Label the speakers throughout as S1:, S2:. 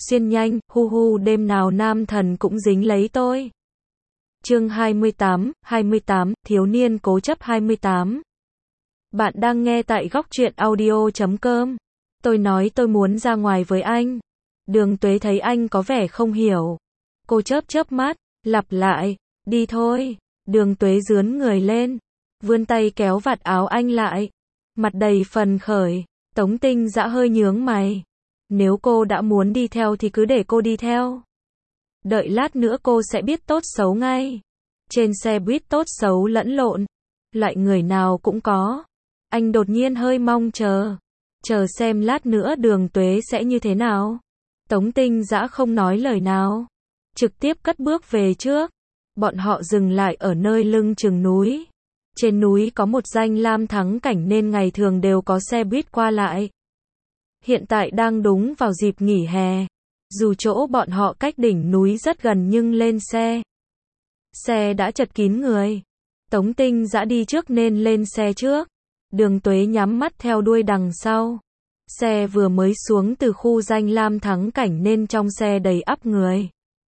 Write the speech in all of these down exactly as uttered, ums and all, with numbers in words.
S1: xuyên nhanh, hu hu đêm nào nam thần cũng dính lấy tôi. Chương hai mươi tám, hai mươi tám, thiếu niên cố chấp hai mươi tám. Bạn đang nghe tại góc truyện audio chấm com. Tôi nói tôi muốn ra ngoài với anh. Đường Tuế thấy anh có vẻ không hiểu. Cô chớp chớp mắt, lặp lại, đi thôi. Đường Tuế rướn người lên, vươn tay kéo vạt áo anh lại. Mặt đầy phần khởi, Tống Tinh Dã hơi nhướng mày. Nếu cô đã muốn đi theo thì cứ để cô đi theo. Đợi lát nữa cô sẽ biết tốt xấu ngay. Trên xe buýt tốt xấu lẫn lộn, loại người nào cũng có. Anh đột nhiên hơi mong chờ. Chờ xem lát nữa Đường Tuế sẽ như thế nào. Tống Tinh Dã không nói lời nào, trực tiếp cất bước về trước. Bọn họ dừng lại ở nơi lưng chừng núi. Trên núi có một danh lam thắng cảnh nên ngày thường đều có xe buýt qua lại. Hiện tại đang đúng vào dịp nghỉ hè. Dù chỗ bọn họ cách đỉnh núi rất gần nhưng lên xe. Xe đã chật kín người. Tống Tinh Dã đi trước nên lên xe trước. Đường Tuế nhắm mắt theo đuôi đằng sau. Xe vừa mới xuống từ khu danh lam thắng cảnh nên trong xe đầy ắp người.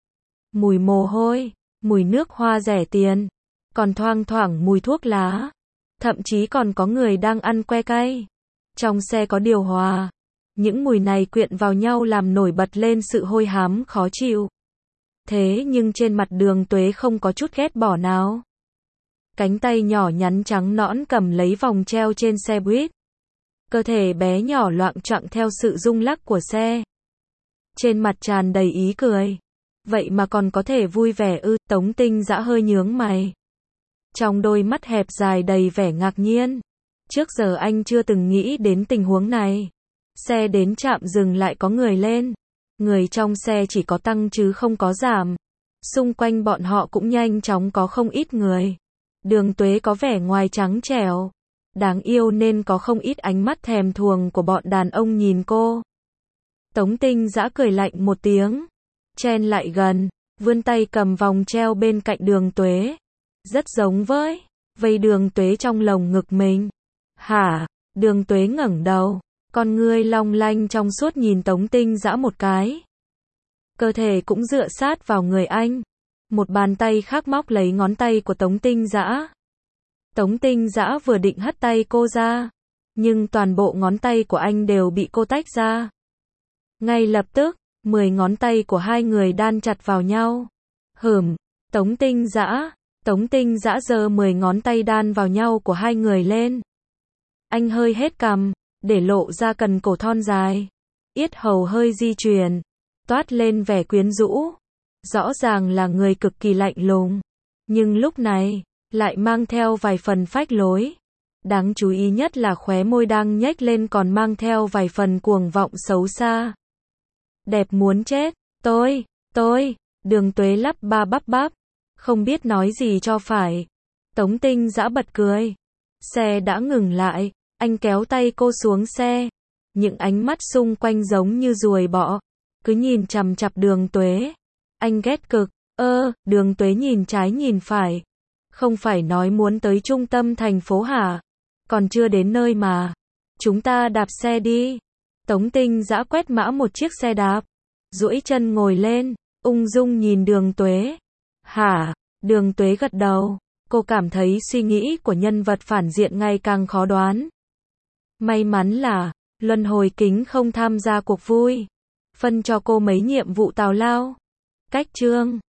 S1: Mùi mồ hôi, mùi nước hoa rẻ tiền, còn thoang thoảng mùi thuốc lá. Thậm chí còn có người đang ăn que cay. Trong xe có điều hòa. Những mùi này quyện vào nhau làm nổi bật lên sự hôi hám khó chịu. Thế nhưng trên mặt Đường Tuế không có chút ghét bỏ nào. Cánh tay nhỏ nhắn trắng nõn cầm lấy vòng treo trên xe buýt. Cơ thể bé nhỏ loạng choạng theo sự rung lắc của xe. Trên mặt tràn đầy ý cười. Vậy mà còn có thể vui vẻ ư? Tống Tinh Dã hơi nhướng mày. Trong đôi mắt hẹp dài đầy vẻ ngạc nhiên. Trước giờ anh chưa từng nghĩ đến tình huống này. Xe đến trạm dừng lại có người lên. Người trong xe chỉ có tăng chứ không có giảm. Xung quanh bọn họ cũng nhanh chóng có không ít người. Đường Tuế có vẻ ngoài trắng trẻo, đáng yêu nên có không ít ánh mắt thèm thuồng của bọn đàn ông nhìn cô. Tống Tinh Dã cười lạnh một tiếng, chen lại gần, vươn tay cầm vòng treo bên cạnh Đường Tuế. Rất giống với vây Đường Tuế trong lồng ngực mình. Hả? Đường Tuế ngẩng đầu, con ngươi long lanh trong suốt nhìn Tống Tinh Dã một cái. Cơ thể cũng dựa sát vào người anh. Một bàn tay khác móc lấy ngón tay của Tống Tinh Dã. Tống Tinh Dã vừa định hất tay cô ra, nhưng toàn bộ ngón tay của anh đều bị cô tách ra. Ngay lập tức, mười ngón tay của hai người đan chặt vào nhau. Hửm, Tống Tinh Dã, Tống Tinh Dã giơ mười ngón tay đan vào nhau của hai người lên. Anh hơi hết cằm, để lộ ra cần cổ thon dài. Yết hầu hơi di chuyển, toát lên vẻ quyến rũ. Rõ ràng là người cực kỳ lạnh lùng, nhưng lúc này lại mang theo vài phần phách lối. Đáng chú ý nhất là khóe môi đang nhếch lên còn mang theo vài phần cuồng vọng xấu xa. Đẹp muốn chết, tôi, tôi, Đường Tuế lắp ba bắp bắp, không biết nói gì cho phải. Tống Tinh Dã bật cười. Xe đã ngừng lại, anh kéo tay cô xuống xe. Những ánh mắt xung quanh giống như ruồi bọ, cứ nhìn chằm chằm Đường Tuế. Anh ghét cực. Ơ, Đường Tuế nhìn trái nhìn phải. Không phải nói muốn tới trung tâm thành phố hả? Còn chưa đến nơi mà. Chúng ta đạp xe đi. Tống Tinh Dã quét mã một chiếc xe đạp, duỗi chân ngồi lên, ung dung nhìn Đường Tuế. Hả? Đường Tuế gật đầu. Cô cảm thấy suy nghĩ của nhân vật phản diện ngày càng khó đoán. May mắn là Luân Hồi Kính không tham gia cuộc vui, phân cho cô mấy nhiệm vụ tào lao. Cách chương